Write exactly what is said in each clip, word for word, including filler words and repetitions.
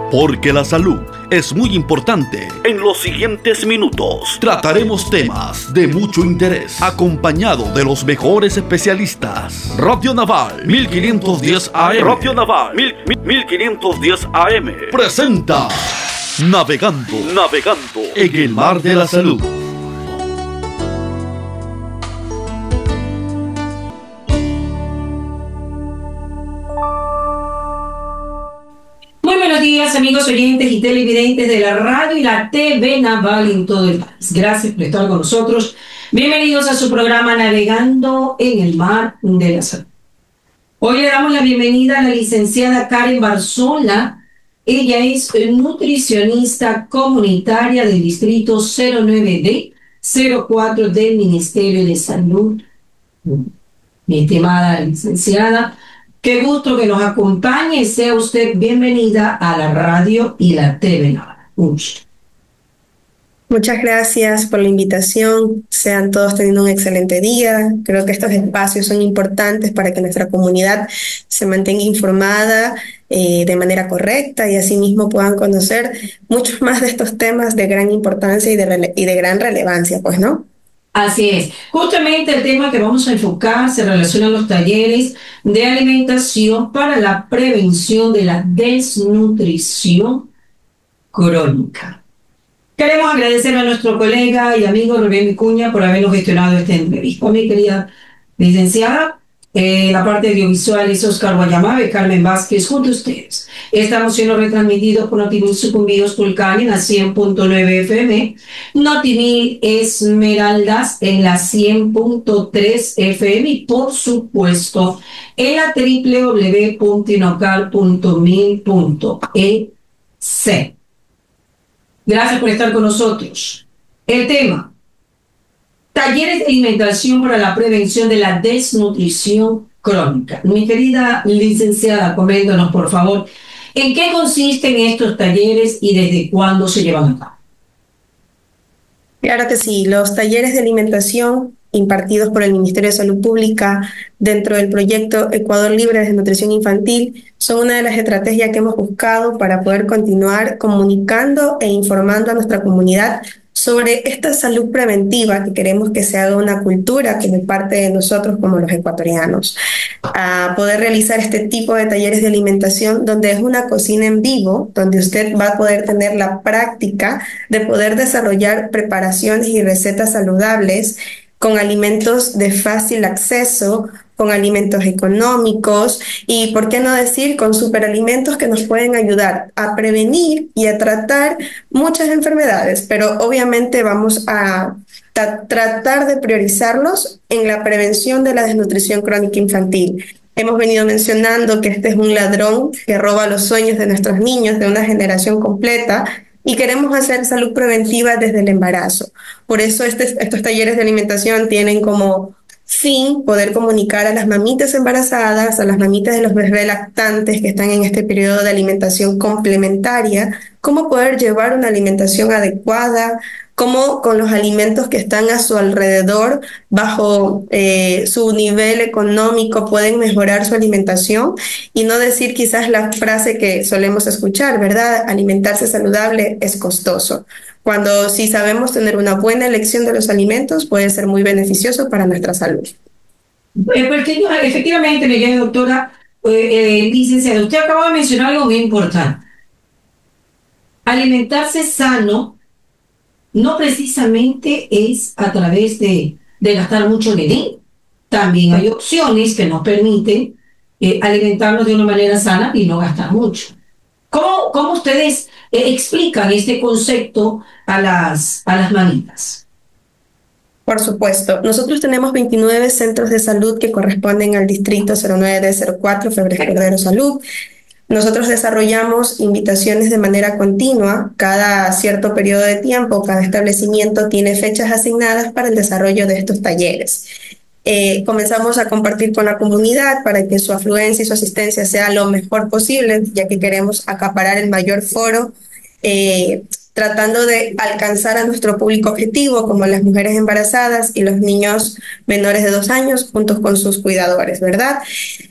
Porque la salud es muy importante. En los siguientes minutos trataremos temas de mucho interés, acompañado de los mejores especialistas. Radio Naval mil quinientos diez A M. Radio Naval mil quinientos diez A M presenta Navegando, navegando en el mar de la salud. Muy buenos días, amigos oyentes y televidentes de la radio y la T V Naval en todo el país. Gracias por estar con nosotros. Bienvenidos a su programa Navegando en el mar de la salud. Hoy le damos la bienvenida a la licenciada Karen Barzola. Ella es nutricionista comunitaria del distrito cero nueve D cero cuatro del Ministerio de Salud. Mi estimada licenciada, qué gusto que nos acompañe. Sea usted bienvenida a la radio y la T V Naval. Un gusto. Muchas gracias por la invitación. Sean todos teniendo un excelente día. Creo que estos espacios son importantes para que nuestra comunidad se mantenga informada eh, de manera correcta y asimismo puedan conocer muchos más de estos temas de gran importancia y de, rele- y de gran relevancia, pues, ¿no? Así es. Justamente el tema que vamos a enfocar se relaciona a los talleres de alimentación para la prevención de la desnutrición crónica. Queremos agradecer a nuestro colega y amigo Rubén Vicuña por habernos gestionado esta entrevista. Mi querida licenciada, eh, la parte audiovisual es Oscar Guayamabe, Carmen Vázquez, junto a ustedes. Estamos siendo retransmitidos por Notimil Sucumbíos Tulcán en la cien punto nueve F M, Notimil Esmeraldas en la cien punto tres F M y, por supuesto, en la doble u doble u doble u punto inocal punto mil punto e c. Gracias por estar con nosotros. El tema: talleres de alimentación para la prevención de la desnutrición crónica. Mi querida licenciada, coméntanos, por favor, ¿en qué consisten estos talleres y desde cuándo se llevan a cabo? Claro que sí. Los talleres de alimentación impartidos por el Ministerio de Salud Pública dentro del proyecto Ecuador Libre de Nutrición Infantil son una de las estrategias que hemos buscado para poder continuar comunicando e informando a nuestra comunidad sobre esta salud preventiva que queremos que se haga una cultura como parte de nosotros como los ecuatorianos. A poder realizar este tipo de talleres de alimentación donde es una cocina en vivo, donde usted va a poder tener la práctica de poder desarrollar preparaciones y recetas saludables con alimentos de fácil acceso, con alimentos económicos y, por qué no decir, con superalimentos que nos pueden ayudar a prevenir y a tratar muchas enfermedades, pero obviamente vamos a tra- tratar de priorizarlos en la prevención de la desnutrición crónica infantil. Hemos venido mencionando que este es un ladrón que roba los sueños de nuestros niños, de una generación completa, y queremos hacer salud preventiva desde el embarazo. Por eso este, estos talleres de alimentación tienen como fin poder comunicar a las mamitas embarazadas, a las mamitas de los bebés lactantes que están en este periodo de alimentación complementaria, cómo poder llevar una alimentación adecuada, cómo con los alimentos que están a su alrededor, bajo eh, su nivel económico, pueden mejorar su alimentación y no decir quizás la frase que solemos escuchar, ¿verdad? Alimentarse saludable es costoso. Cuando sí sabemos tener una buena elección de los alimentos, puede ser muy beneficioso para nuestra salud. Eh, porque, efectivamente, mi querida doctora, eh, eh, licenciada, usted acaba de mencionar algo muy importante. Alimentarse sano no precisamente es a través de, de gastar mucho dinero. También hay opciones que nos permiten eh, alimentarnos de una manera sana y no gastar mucho. ¿Cómo, cómo ustedes eh, explican este concepto a las, a las mamitas? Por supuesto. Nosotros tenemos veintinueve centros de salud que corresponden al distrito cero nueve D cero cuatro Febres Cordero Salud. Nosotros desarrollamos invitaciones de manera continua. Cada cierto periodo de tiempo, cada establecimiento tiene fechas asignadas para el desarrollo de estos talleres. Eh, comenzamos a compartir con la comunidad para que su afluencia y su asistencia sea lo mejor posible, ya que queremos acaparar el mayor foro, eh, tratando de alcanzar a nuestro público objetivo, como las mujeres embarazadas y los niños menores de dos años, juntos con sus cuidadores, ¿verdad?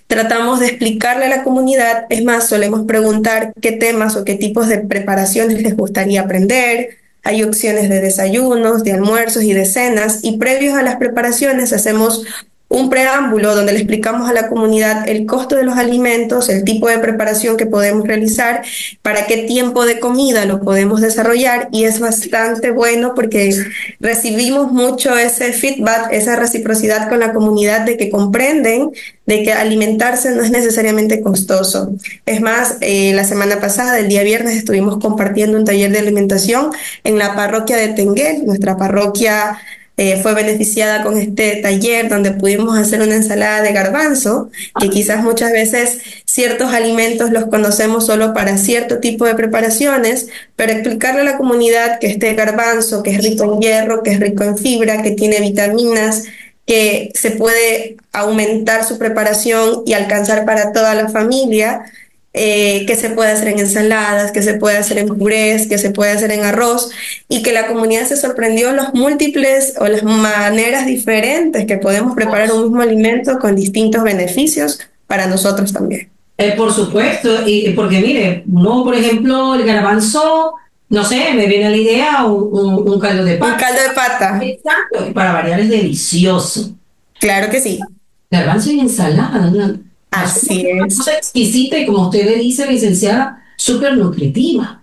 tratamos de explicarle a la comunidad. Es más, solemos preguntar qué temas o qué tipos de preparaciones les gustaría aprender. Hay opciones de desayunos, de almuerzos y de cenas, y previos a las preparaciones hacemos un preámbulo donde le explicamos a la comunidad el costo de los alimentos, el tipo de preparación que podemos realizar, para qué tiempo de comida lo podemos desarrollar, y es bastante bueno porque recibimos mucho ese feedback, esa reciprocidad con la comunidad de que comprenden de que alimentarse no es necesariamente costoso. Es más, eh, la semana pasada, el día viernes, estuvimos compartiendo un taller de alimentación en la parroquia de Tenguel. Nuestra parroquia eh, fue beneficiada con este taller donde pudimos hacer una ensalada de garbanzo, que quizás muchas veces ciertos alimentos los conocemos solo para cierto tipo de preparaciones, pero explicarle a la comunidad que este garbanzo, que es rico en hierro, que es rico en fibra, que tiene vitaminas, que se puede aumentar su preparación y alcanzar para toda la familia, eh, que se puede hacer en ensaladas, que se puede hacer en purés, que se puede hacer en arroz, y que la comunidad se sorprendió los múltiples o las maneras diferentes que podemos preparar un mismo alimento con distintos beneficios para nosotros también. Eh, por supuesto, y porque mire, uno, por ejemplo, el garbanzo, no sé, me viene a la idea un, un, un caldo de pata. Un caldo de pata. Exacto, y para variar es delicioso. Claro que sí. Garbanzo y ensalada, ¿no? Así Una es. cosa exquisita y, como usted le dice, licenciada, súper nutritiva.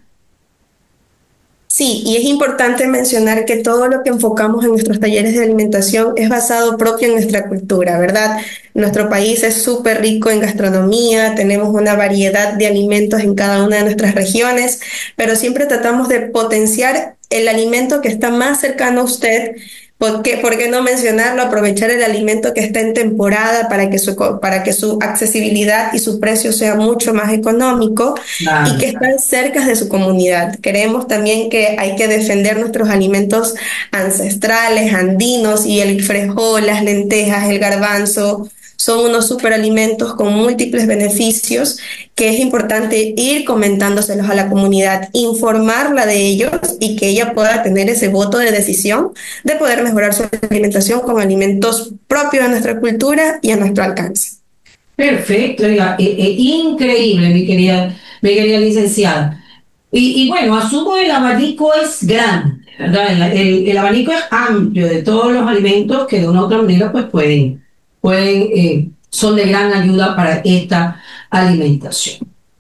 Sí, y es importante mencionar que todo lo que enfocamos en nuestros talleres de alimentación es basado propio en nuestra cultura, ¿verdad? Nuestro país es súper rico en gastronomía, tenemos una variedad de alimentos en cada una de nuestras regiones, pero siempre tratamos de potenciar el alimento que está más cercano a usted. ¿Por qué, por qué no mencionarlo? Aprovechar el alimento que está en temporada para que su, co- para que su accesibilidad y su precio sea mucho más económico, y Claro. que están cerca de su comunidad. Creemos también que hay que defender nuestros alimentos ancestrales, andinos, y el frijol, las lentejas, el garbanzo son unos superalimentos con múltiples beneficios que es importante ir comentándoselos a la comunidad, informarla de ellos, y que ella pueda tener ese voto de decisión de poder mejorar su alimentación con alimentos propios de nuestra cultura y a nuestro alcance. Perfecto, oiga, eh, eh, increíble, mi querida, mi querida licenciada. Y, y bueno, asumo el abanico es grande, ¿verdad? El, el- el abanico es amplio de todos los alimentos que de una u otra manera pues pueden, pueden eh, son de gran ayuda para esta alimentación.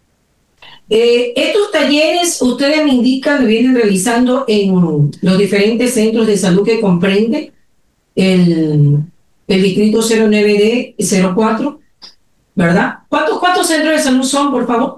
Eh, estos talleres, ustedes me indican, me vienen realizando en los diferentes centros de salud que comprende el, el distrito cero nueve D cero cuatro, ¿verdad? ¿Cuántos, cuántos centros de salud son, por favor?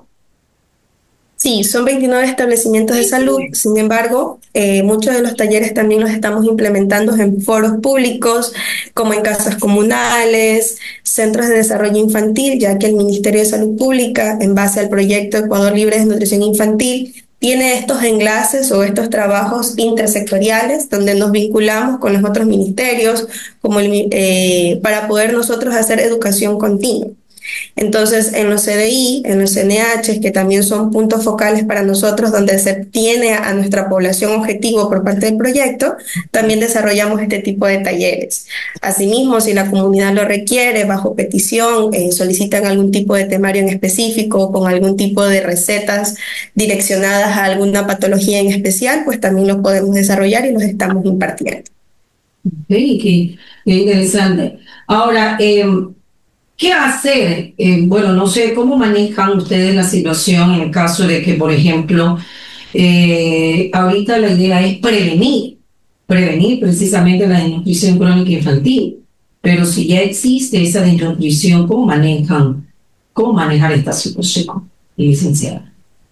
Sí, son veintinueve establecimientos de salud. Sin embargo, eh, muchos de los talleres también los estamos implementando en foros públicos, como en casas comunales, centros de desarrollo infantil, ya que el Ministerio de Salud Pública, en base al proyecto Ecuador Libre de Nutrición Infantil, tiene estos enlaces o estos trabajos intersectoriales donde nos vinculamos con los otros ministerios, como el mi- eh, para poder nosotros hacer educación continua. Entonces, en los C D I, en los N H, que también son puntos focales para nosotros, donde se tiene a nuestra población objetivo por parte del proyecto, también desarrollamos este tipo de talleres. Asimismo, si la comunidad lo requiere, bajo petición, eh, solicitan algún tipo de temario en específico, con algún tipo de recetas direccionadas a alguna patología en especial, pues también los podemos desarrollar y los estamos impartiendo. Ok, qué, qué interesante. Ahora, eh, ¿qué hacer? Eh, bueno, no sé cómo manejan ustedes la situación en el caso de que, por ejemplo, eh, ahorita la idea es prevenir, prevenir precisamente la desnutrición crónica infantil, pero si ya existe esa desnutrición, ¿cómo manejan, cómo manejar esta situación, licenciada?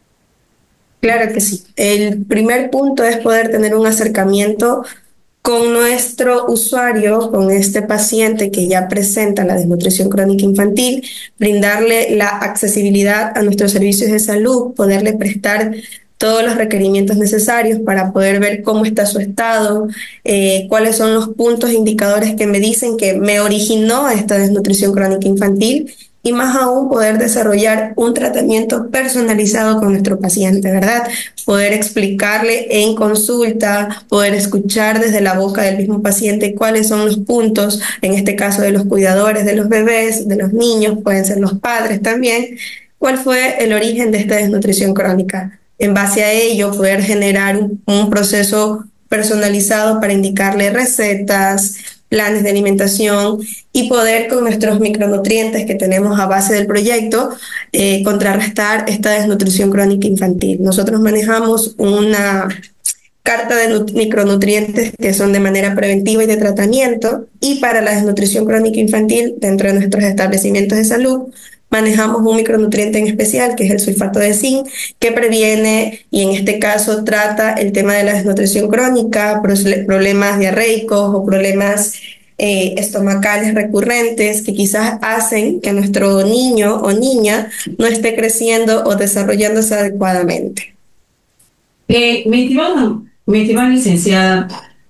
Claro que sí. El primer punto es poder tener un acercamiento con nuestro usuario, con este paciente que ya presenta la desnutrición crónica infantil, brindarle la accesibilidad a nuestros servicios de salud, poderle prestar todos los requerimientos necesarios para poder ver cómo está su estado, eh, cuáles son los puntos indicadores que me dicen que me originó esta desnutrición crónica infantil, y más aún poder desarrollar un tratamiento personalizado con nuestro paciente, ¿verdad? Poder explicarle en consulta, poder escuchar desde la boca del mismo paciente cuáles son los puntos, en este caso de los cuidadores de los bebés, de los niños, pueden ser los padres también, cuál fue el origen de esta desnutrición crónica. En base a ello, poder generar un, un proceso personalizado para indicarle recetas, planes de alimentación y poder con nuestros micronutrientes que tenemos a base del proyecto eh, contrarrestar esta desnutrición crónica infantil. Nosotros manejamos una carta de micronutrientes que son de manera preventiva y de tratamiento, y para la desnutrición crónica infantil dentro de nuestros establecimientos de salud manejamos un micronutriente en especial que es el sulfato de zinc, que previene y en este caso trata el tema de la desnutrición crónica, problemas diarreicos o problemas eh, estomacales recurrentes que quizás hacen que nuestro niño o niña no esté creciendo o desarrollándose adecuadamente. Eh, mi estimada, mi estimada licenciada,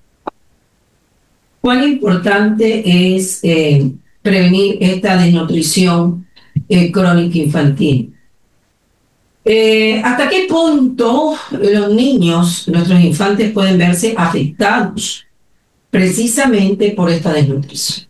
¿cuán importante es eh, prevenir esta desnutrición eh, crónica infantil? Eh, ¿Hasta qué punto los niños, nuestros infantes, pueden verse afectados precisamente por esta desnutrición?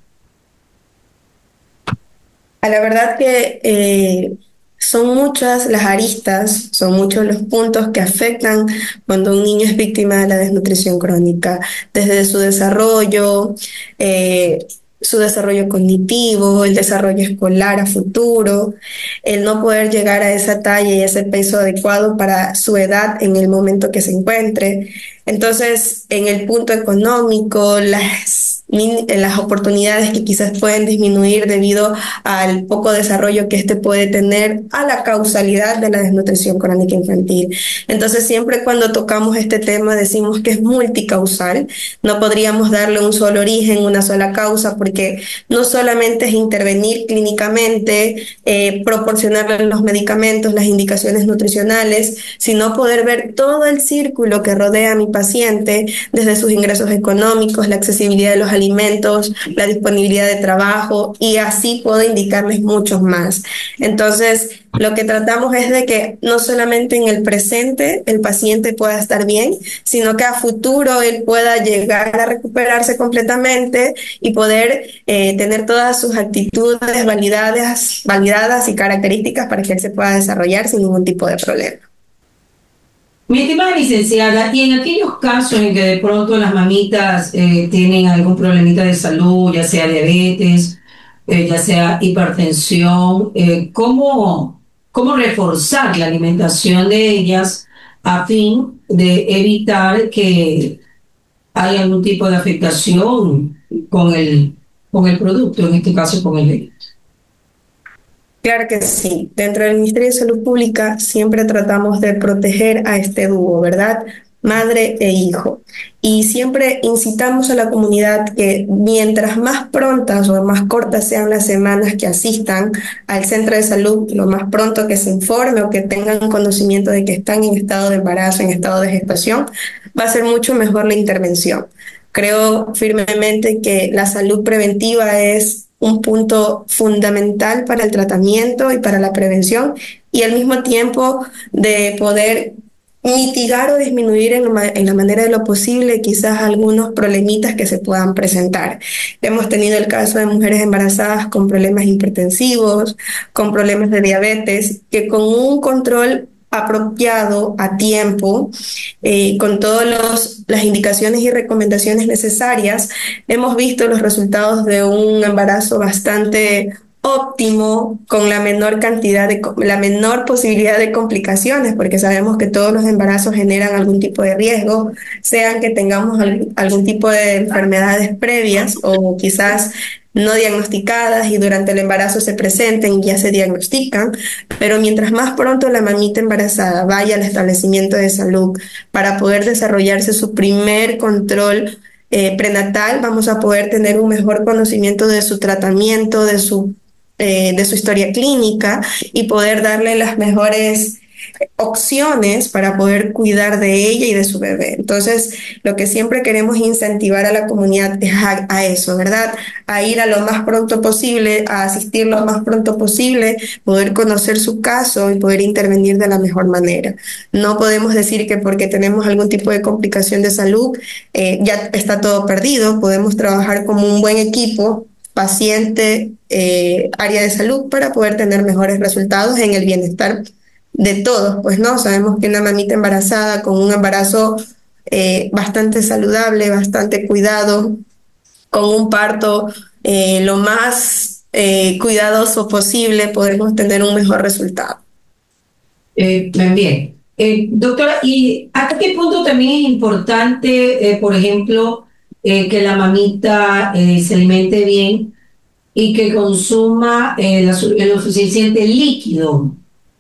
A la verdad que eh, son muchas las aristas, son muchos los puntos que afectan cuando un niño es víctima de la desnutrición crónica, desde su desarrollo, eh, su desarrollo cognitivo, el desarrollo escolar a futuro, el no poder llegar a esa talla y ese peso adecuado para su edad en el momento que se encuentre. Entonces, en el punto económico, las las oportunidades que quizás pueden disminuir debido al poco desarrollo que éste puede tener a la causalidad de la desnutrición crónica infantil. Entonces, siempre cuando tocamos este tema decimos que es multicausal, no podríamos darle un solo origen, una sola causa, porque no solamente es intervenir clínicamente, eh, proporcionarle los medicamentos, las indicaciones nutricionales, sino poder ver todo el círculo que rodea a mi paciente, desde sus ingresos económicos, la accesibilidad de los alimentos, la disponibilidad de trabajo, y así puedo indicarles muchos más. Entonces, lo que tratamos es de que no solamente en el presente el paciente pueda estar bien, sino que a futuro él pueda llegar a recuperarse completamente y poder eh, tener todas sus actitudes validadas, validadas y características para que él se pueda desarrollar sin ningún tipo de problema. Mi estimada licenciada, y en aquellos casos en que de pronto las mamitas eh, tienen algún problemita de salud, ya sea diabetes, eh, ya sea hipertensión, eh, ¿cómo, ¿cómo reforzar la alimentación de ellas a fin de evitar que haya algún tipo de afectación con el, con el producto, en este caso con el bebé? Claro que sí. Dentro del Ministerio de Salud Pública siempre tratamos de proteger a este dúo, ¿verdad? Madre e hijo. Y siempre incitamos a la comunidad que mientras más prontas o más cortas sean las semanas que asistan al centro de salud, lo más pronto que se informe o que tengan conocimiento de que están en estado de embarazo, en estado de gestación, va a ser mucho mejor la intervención. Creo firmemente que la salud preventiva es un punto fundamental para el tratamiento y para la prevención, y al mismo tiempo de poder mitigar o disminuir en, lo, en la manera de lo posible quizás algunos problemitas que se puedan presentar. Hemos tenido el caso de mujeres embarazadas con problemas hipertensivos, con problemas de diabetes, que con un control apropiado a tiempo, eh, con todas las indicaciones y recomendaciones necesarias, hemos visto los resultados de un embarazo bastante óptimo, con la menor cantidad de, la menor posibilidad de complicaciones, porque sabemos que todos los embarazos generan algún tipo de riesgo, sean que tengamos algún, algún tipo de enfermedades previas o quizás no diagnosticadas y durante el embarazo se presenten y ya se diagnostican, pero mientras más pronto la mamita embarazada vaya al establecimiento de salud para poder desarrollarse su primer control eh, prenatal, vamos a poder tener un mejor conocimiento de su tratamiento, de su, eh, de su historia clínica, y poder darle las mejores opciones para poder cuidar de ella y de su bebé. Entonces, lo que siempre queremos incentivar a la comunidad es a, a eso, ¿verdad? A ir a lo más pronto posible, a asistir lo más pronto posible, poder conocer su caso y poder intervenir de la mejor manera. No podemos decir que porque tenemos algún tipo de complicación de salud, eh, ya está todo perdido. Podemos trabajar como un buen equipo, paciente, eh, área de salud, para poder tener mejores resultados en el bienestar de todos. Pues no, sabemos que una mamita embarazada con un embarazo eh, bastante saludable, bastante cuidado, con un parto eh, lo más eh, cuidadoso posible, podemos tener un mejor resultado. Eh, bien, eh, doctora, ¿y hasta qué punto también es importante, eh, por ejemplo, eh, que la mamita eh, se alimente bien y que consuma eh, la su- lo suficiente líquido,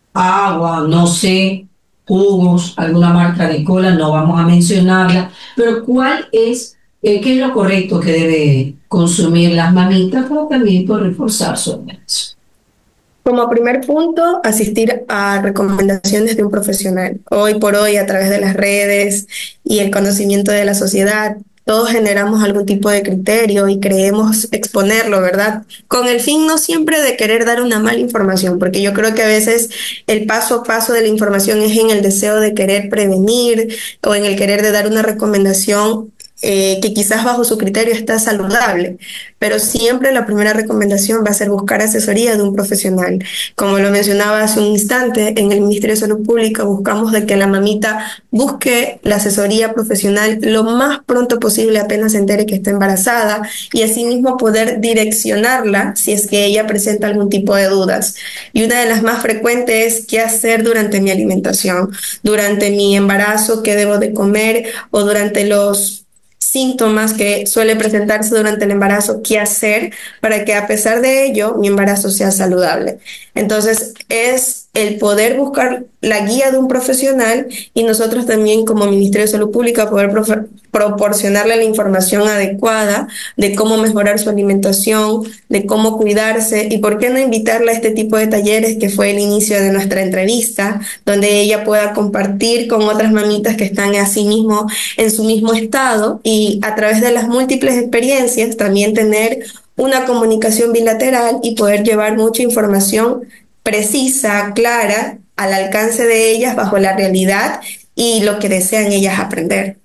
agua, no sé, jugos, alguna marca de cola, no vamos a mencionarla, pero ¿cuál es, eh, qué es lo correcto que debe consumir las mamitas para también por reforzar su embarazo? Como primer punto, asistir a recomendaciones de un profesional. Hoy por hoy, a través de las redes y el conocimiento de la sociedad, todos generamos algún tipo de criterio y creemos exponerlo, ¿verdad? Con el fin no siempre de querer dar una mala información, porque yo creo que a veces el paso a paso de la información es en el deseo de querer prevenir o en el querer de dar una recomendación eh, que quizás bajo su criterio está saludable, pero siempre la primera recomendación va a ser buscar asesoría de un profesional. Como lo mencionaba hace un instante, en el Ministerio de Salud Pública buscamos de que la mamita busque la asesoría profesional lo más pronto posible apenas se entere que está embarazada, y asimismo poder direccionarla si es que ella presenta algún tipo de dudas. Y una de las más frecuentes es qué hacer durante mi alimentación, durante mi embarazo, qué debo de comer, o durante los síntomas que suele presentarse durante el embarazo, qué hacer para que a pesar de ello mi embarazo sea saludable. Entonces es el poder buscar la guía de un profesional, y nosotros también como Ministerio de Salud Pública poder profe- proporcionarle la información adecuada de cómo mejorar su alimentación, de cómo cuidarse, y por qué no invitarla a este tipo de talleres que fue el inicio de nuestra entrevista, donde ella pueda compartir con otras mamitas que están así mismo en su mismo estado, y a través de las múltiples experiencias también tener una comunicación bilateral y poder llevar mucha información precisa, clara, al alcance de ellas bajo la realidad y lo que desean ellas aprender.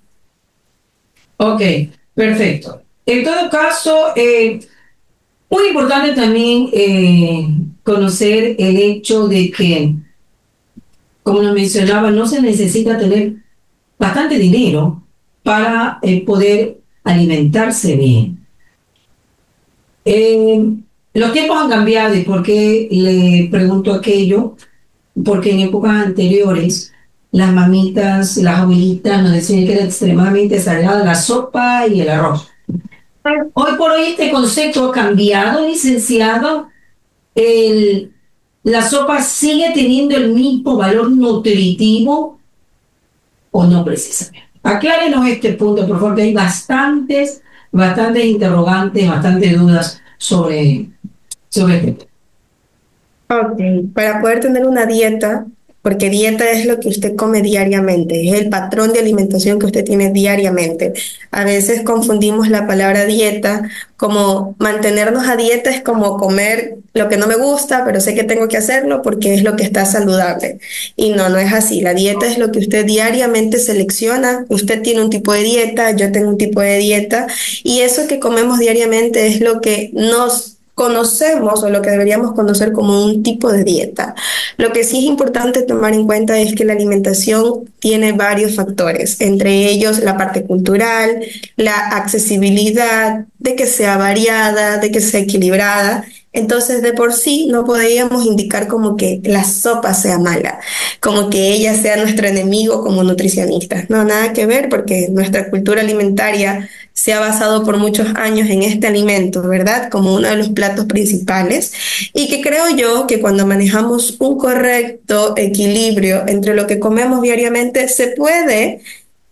Ok, perfecto. En todo caso, eh, muy importante también eh, conocer el hecho de que, como nos mencionaba, no se necesita tener bastante dinero para eh, poder alimentarse bien. Eh, los tiempos han cambiado, y por qué le pregunto aquello, porque en épocas anteriores las mamitas, las abuelitas nos decían que era extremadamente sagrada la sopa y el arroz. Hoy por hoy este concepto ha cambiado, licenciado. El, ¿La sopa sigue teniendo el mismo valor nutritivo o no precisamente? Aclárenos este punto, por favor, que hay bastantes, bastantes interrogantes, bastantes dudas sobre, sobre este tema. Ok, para poder tener una dieta, porque dieta es lo que usted come diariamente, es el patrón de alimentación que usted tiene diariamente. A veces confundimos la palabra dieta como mantenernos a dieta es como comer lo que no me gusta, pero sé que tengo que hacerlo porque es lo que está saludable. Y no, no es así. La dieta es lo que usted diariamente selecciona. Usted tiene un tipo de dieta, yo tengo un tipo de dieta, y eso que comemos diariamente es lo que nos conocemos o lo que deberíamos conocer como un tipo de dieta. Lo que sí es importante tomar en cuenta es que la alimentación tiene varios factores, entre ellos la parte cultural, la accesibilidad, de que sea variada, de que sea equilibrada. Entonces, de por sí no podríamos indicar como que la sopa sea mala, como que ella sea nuestro enemigo como nutricionistas. No, nada que ver, porque nuestra cultura alimentaria se ha basado por muchos años en este alimento, ¿verdad? Como uno de los platos principales. Y que creo yo que cuando manejamos un correcto equilibrio entre lo que comemos diariamente, se puede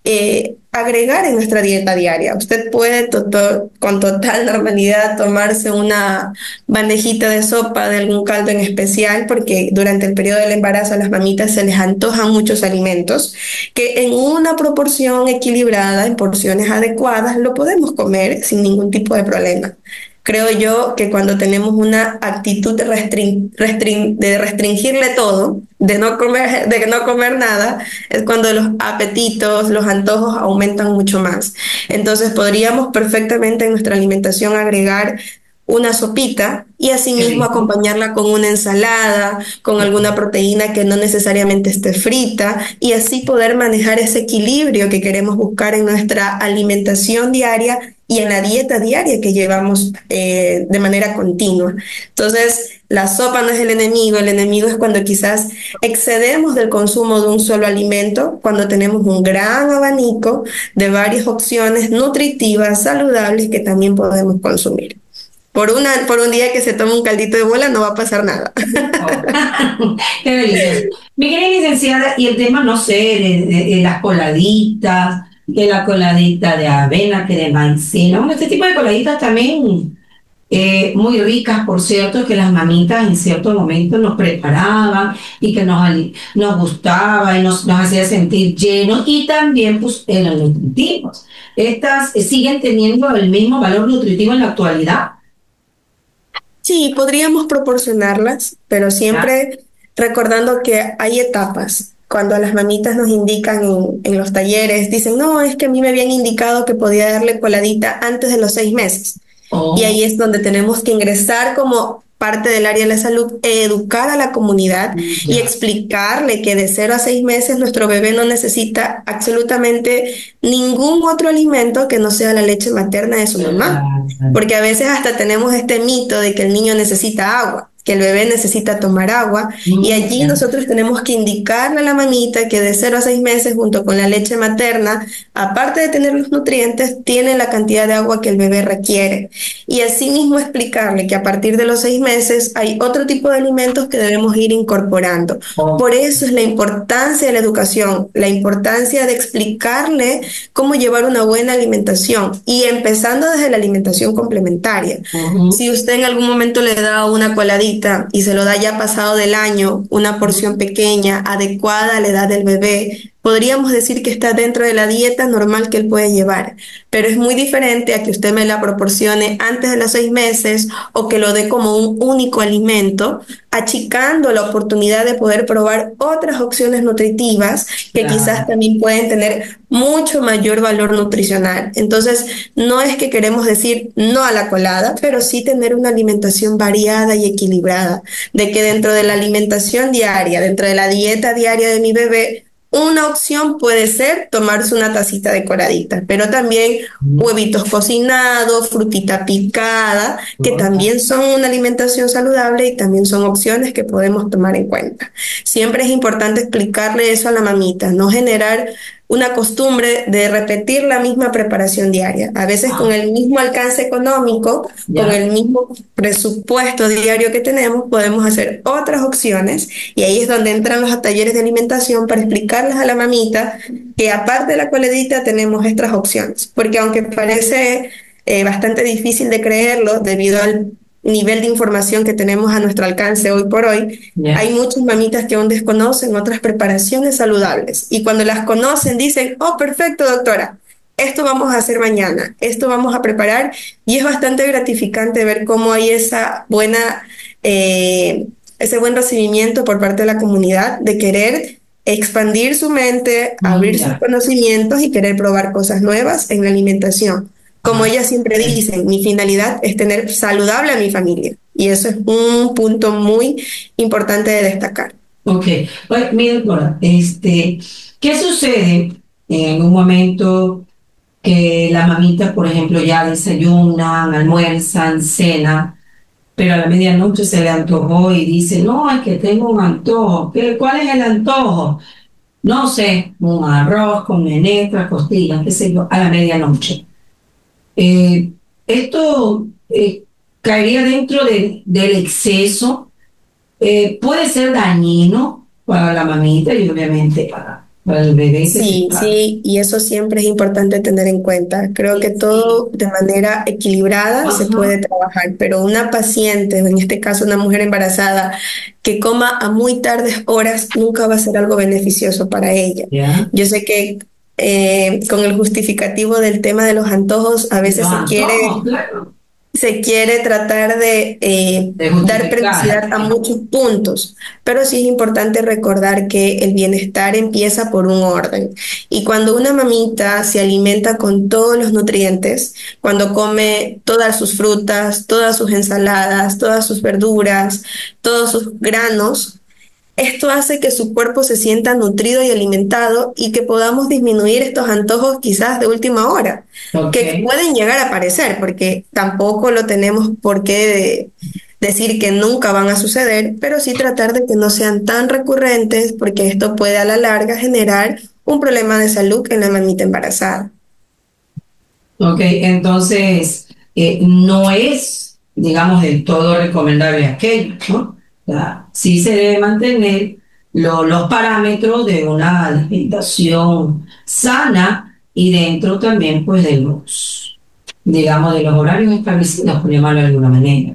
eh, agregar en nuestra dieta diaria. Usted puede to- to- con total normalidad tomarse una bandejita de sopa de algún caldo en especial, porque durante el periodo del embarazo a las mamitas se les antojan muchos alimentos que en una proporción equilibrada, en porciones adecuadas, lo podemos comer sin ningún tipo de problema. Creo yo que cuando tenemos una actitud de, restring- restring- de restringirle todo, de no comer, de no comer nada, es cuando los apetitos, los antojos aumentan mucho más. Entonces podríamos perfectamente en nuestra alimentación agregar una sopita y Qué asimismo rico. acompañarla con una ensalada, con alguna proteína que no necesariamente esté frita y así poder manejar ese equilibrio que queremos buscar en nuestra alimentación diaria y en la dieta diaria que llevamos eh, de manera continua. Entonces, la sopa no es el enemigo, el enemigo es cuando quizás excedemos del consumo de un solo alimento, cuando tenemos un gran abanico de varias opciones nutritivas, saludables que también podemos consumir. Por una, por un día que se tome un caldito de bola no va a pasar nada. Oh, qué delicioso. Mi querida licenciada, y el tema, no sé, de, de- de las coladitas, que la coladita de avena, que de maicena, bueno, este tipo de coladitas también eh, muy ricas, por cierto, que las mamitas en cierto momento nos preparaban y que nos, ali- nos gustaba y nos, nos hacía sentir llenos y también pues eran nutritivos. Estas eh, siguen teniendo el mismo valor nutritivo en la actualidad. Sí, podríamos proporcionarlas, pero ¿Ya? siempre recordando que hay etapas. Cuando a las mamitas nos indican en, en los talleres, dicen, no, es que a mí me habían indicado que podía darle coladita antes de los seis meses. Y Oh, ahí es donde tenemos que ingresar como parte del área de la salud, educar a la comunidad y ya. explicarle que de cero a seis meses nuestro bebé no necesita absolutamente ningún otro alimento que no sea la leche materna de su mamá. Claro. Porque a veces hasta tenemos este mito de que el niño necesita agua, que el bebé necesita tomar agua, y Mm, allí ya. nosotros tenemos que indicarle a la mamita que de cero a seis meses, junto con la leche materna, aparte de tener los nutrientes, tiene la cantidad de agua que el bebé requiere. Y asimismo explicarle que a partir de los seis meses hay otro tipo de alimentos que debemos ir incorporando. Oh, Por eso es la importancia de la educación, la importancia de explicarle cómo llevar una buena alimentación y empezando desde la alimentación complementaria. ujú, Si usted en algún momento le da una coladita y se lo da ya pasado del año, una porción ujú, pequeña, adecuada a la edad del bebé, podríamos decir que está dentro de la dieta normal que él puede llevar, pero es muy diferente a que usted me la proporcione antes de los seis meses o que lo dé como un único alimento, achicando la oportunidad de poder probar otras opciones nutritivas que quizás claro. también pueden tener mucho mayor valor nutricional. Entonces, no es que queremos decir no a la colada, pero sí tener una alimentación variada y equilibrada, de que dentro de la alimentación diaria, dentro de la dieta diaria de mi bebé, una opción puede ser tomarse una tacita de coladita, pero también huevitos cocinados, frutita picada, que también son una alimentación saludable y también son opciones que podemos tomar en cuenta. Siempre es importante explicarle eso a la mamita, no generar una costumbre de repetir la misma preparación diaria. A veces con Ah, el mismo alcance económico, con ya. el mismo presupuesto diario que tenemos, podemos hacer otras opciones y ahí es donde entran los talleres de alimentación para explicarles a la mamita que aparte de la coledita tenemos estas opciones. Porque aunque parece eh, bastante difícil de creerlo debido al nivel de información que tenemos a nuestro alcance hoy por hoy, hay Ya. muchas mamitas que aún desconocen otras preparaciones saludables y cuando las conocen dicen, oh, perfecto, doctora, esto vamos a hacer mañana, esto vamos a preparar y es bastante gratificante ver cómo hay esa buena, eh, ese buen recibimiento por parte de la comunidad de querer expandir su mente, Mm, abrir sus ya. conocimientos y querer probar cosas nuevas en la alimentación. Como Ah, ellas siempre ok. dicen, mi finalidad es tener saludable a mi familia. Y eso es un punto muy importante de destacar. Ok. Oye, mi doctora, este, ¿qué sucede en algún momento que la mamita, por ejemplo, ya desayunan, almuerzan, cena, pero a la medianoche se le antojó y dice, no, es que tengo un antojo? ¿Qué, cuál es el antojo? No sé, un arroz con menestra, costillas, qué sé yo, a la medianoche. Eh, esto eh, caería dentro de- del exceso, eh, puede ser dañino para la mamita y obviamente para, para el bebé que se Sí, está. sí, y eso siempre es importante tener en cuenta. Creo que Sí. todo de manera equilibrada se Ajá. puede trabajar, pero una paciente, en este caso una mujer embarazada, que coma a muy tardes horas, nunca va a ser algo beneficioso para ella. Ya. Yo sé que eh, con el justificativo del tema de los antojos, a Y los veces se antojos, quiere claro, se quiere tratar de eh, de dar justificar. prioridad a muchos puntos, pero sí es importante recordar que el bienestar empieza por un orden. Y cuando una mamita se alimenta con todos los nutrientes, cuando come todas sus frutas, todas sus ensaladas, todas sus verduras, todos sus granos, esto hace que su cuerpo se sienta nutrido y alimentado y que podamos disminuir estos antojos quizás de última hora, Ok. que pueden llegar a aparecer, porque tampoco lo tenemos por qué de- decir que nunca van a suceder, pero sí tratar de que no sean tan recurrentes, porque esto puede a la larga generar un problema de salud en la mamita embarazada. Ok, entonces eh, no es, digamos, del todo recomendable aquello, ¿no? O sea, sí se debe mantener lo- los parámetros de una alimentación sana y dentro también, pues, de los, digamos, de los horarios establecidos, por llamarlo de alguna manera.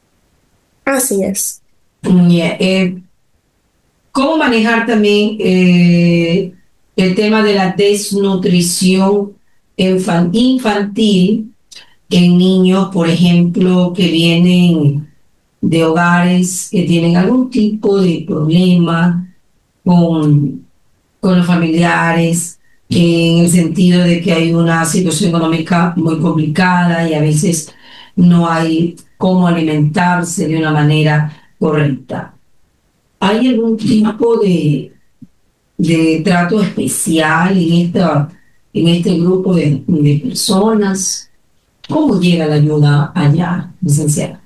Así es. Y, eh, ¿cómo manejar también eh, el tema de la desnutrición infan- infantil en niños, por ejemplo, que vienen de hogares que tienen algún tipo de problema con, con los familiares, en el sentido de que hay una situación económica muy complicada y a veces no hay cómo alimentarse de una manera correcta? ¿Hay algún tipo de, de trato especial en, esta, en este grupo de, de personas? ¿Cómo llega la ayuda allá, licenciada?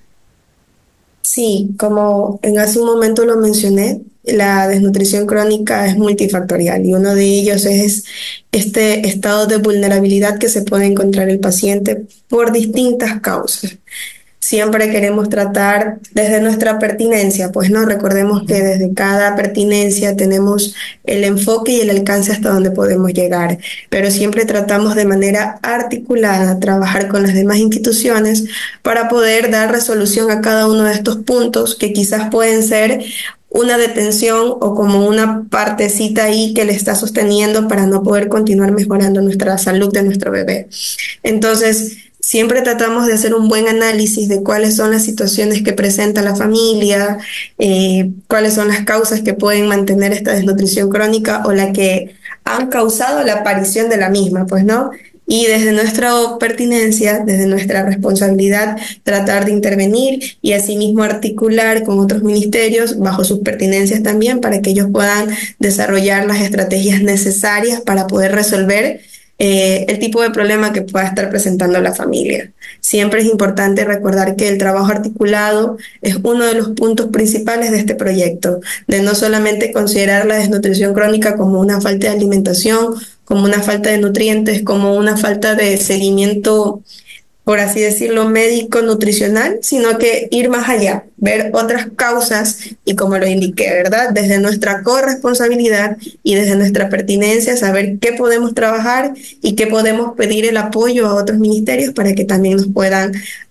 Sí, como en hace un momento lo mencioné, la desnutrición crónica es multifactorial y uno de ellos es este estado de vulnerabilidad que se puede encontrar el paciente por distintas causas. Siempre queremos tratar desde nuestra pertinencia, pues no, recordemos que desde cada pertinencia tenemos el enfoque y el alcance hasta donde podemos llegar, pero siempre tratamos de manera articulada trabajar con las demás instituciones para poder dar resolución a cada uno de estos puntos que quizás pueden ser una detención o como una partecita ahí que le está sosteniendo para no poder continuar mejorando nuestra salud de nuestro bebé. Entonces, siempre tratamos de hacer un buen análisis de cuáles son las situaciones que presenta la familia, eh, cuáles son las causas que pueden mantener esta desnutrición crónica o la que han causado la aparición de la misma, pues, ¿no? Y desde nuestra pertinencia, desde nuestra responsabilidad, tratar de intervenir y asimismo articular con otros ministerios bajo sus pertinencias también para que ellos puedan desarrollar las estrategias necesarias para poder resolver eh, el tipo de problema que pueda estar presentando la familia. Siempre es importante recordar que el trabajo articulado es uno de los puntos principales de este proyecto, de no solamente considerar la desnutrición crónica como una falta de alimentación, como una falta de nutrientes, como una falta de seguimiento, por así decirlo, médico nutricional, sino que ir más allá, ver otras causas y como lo indiqué, ¿verdad? Desde nuestra corresponsabilidad y desde nuestra pertinencia, saber qué podemos trabajar y qué podemos pedir el apoyo a otros ministerios para que también nos puedan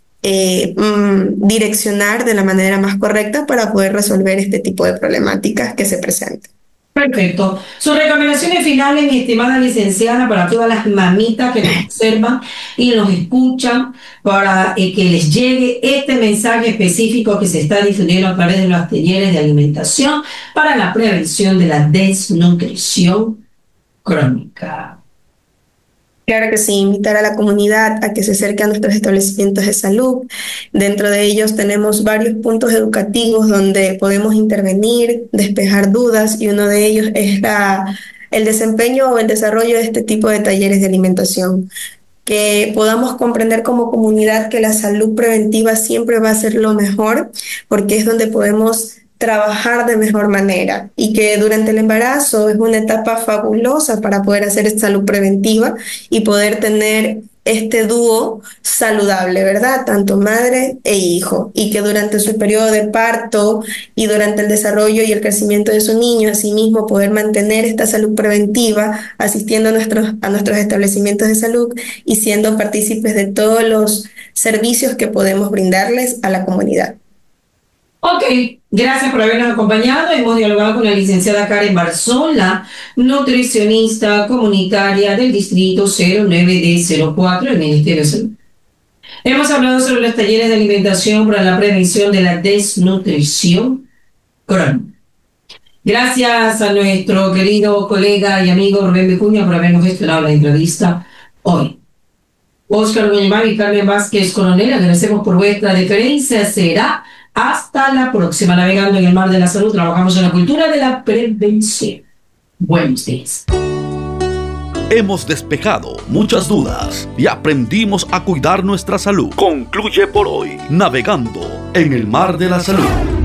eh, mm, direccionar de la manera más correcta para poder resolver este tipo de problemáticas que se presentan. Perfecto. Sus recomendaciones finales, mi estimada licenciada, para todas las mamitas que nos observan y nos escuchan, para eh, que les llegue este mensaje específico que se está difundiendo a través de los talleres de alimentación para la prevención de la desnutrición crónica. Claro que sí, invitar a la comunidad a que se acerque a nuestros establecimientos de salud. Dentro de ellos tenemos varios puntos educativos donde podemos intervenir, despejar dudas y uno de ellos es la, el desempeño o el desarrollo de este tipo de talleres de alimentación. Que podamos comprender como comunidad que la salud preventiva siempre va a ser lo mejor, porque es donde podemos trabajar de mejor manera y que durante el embarazo es una etapa fabulosa para poder hacer salud preventiva y poder tener este dúo saludable, ¿verdad? Tanto madre e hijo, y que durante su periodo de parto y durante el desarrollo y el crecimiento de su niño, asimismo, poder mantener esta salud preventiva, asistiendo a nuestros, a nuestros establecimientos de salud y siendo partícipes de todos los servicios que podemos brindarles a la comunidad. Ok, gracias por habernos acompañado. Hemos dialogado con la licenciada Karen Barzola, nutricionista comunitaria del distrito cero nueve D cero cuatro del Ministerio de Salud. Hemos hablado sobre los talleres de alimentación para la prevención de la desnutrición crónica. Gracias a nuestro querido colega y amigo Rubén Vicuña por habernos gestionado la entrevista hoy. Óscar Guaymán y Carmen Vázquez Coronel, agradecemos por vuestra deferencia. Será hasta la próxima. Navegando en el mar de la salud, trabajamos en la cultura de la prevención. Buenos días. Hemos despejado muchas dudas y aprendimos a cuidar nuestra salud. Concluye por hoy Navegando en el mar de la salud.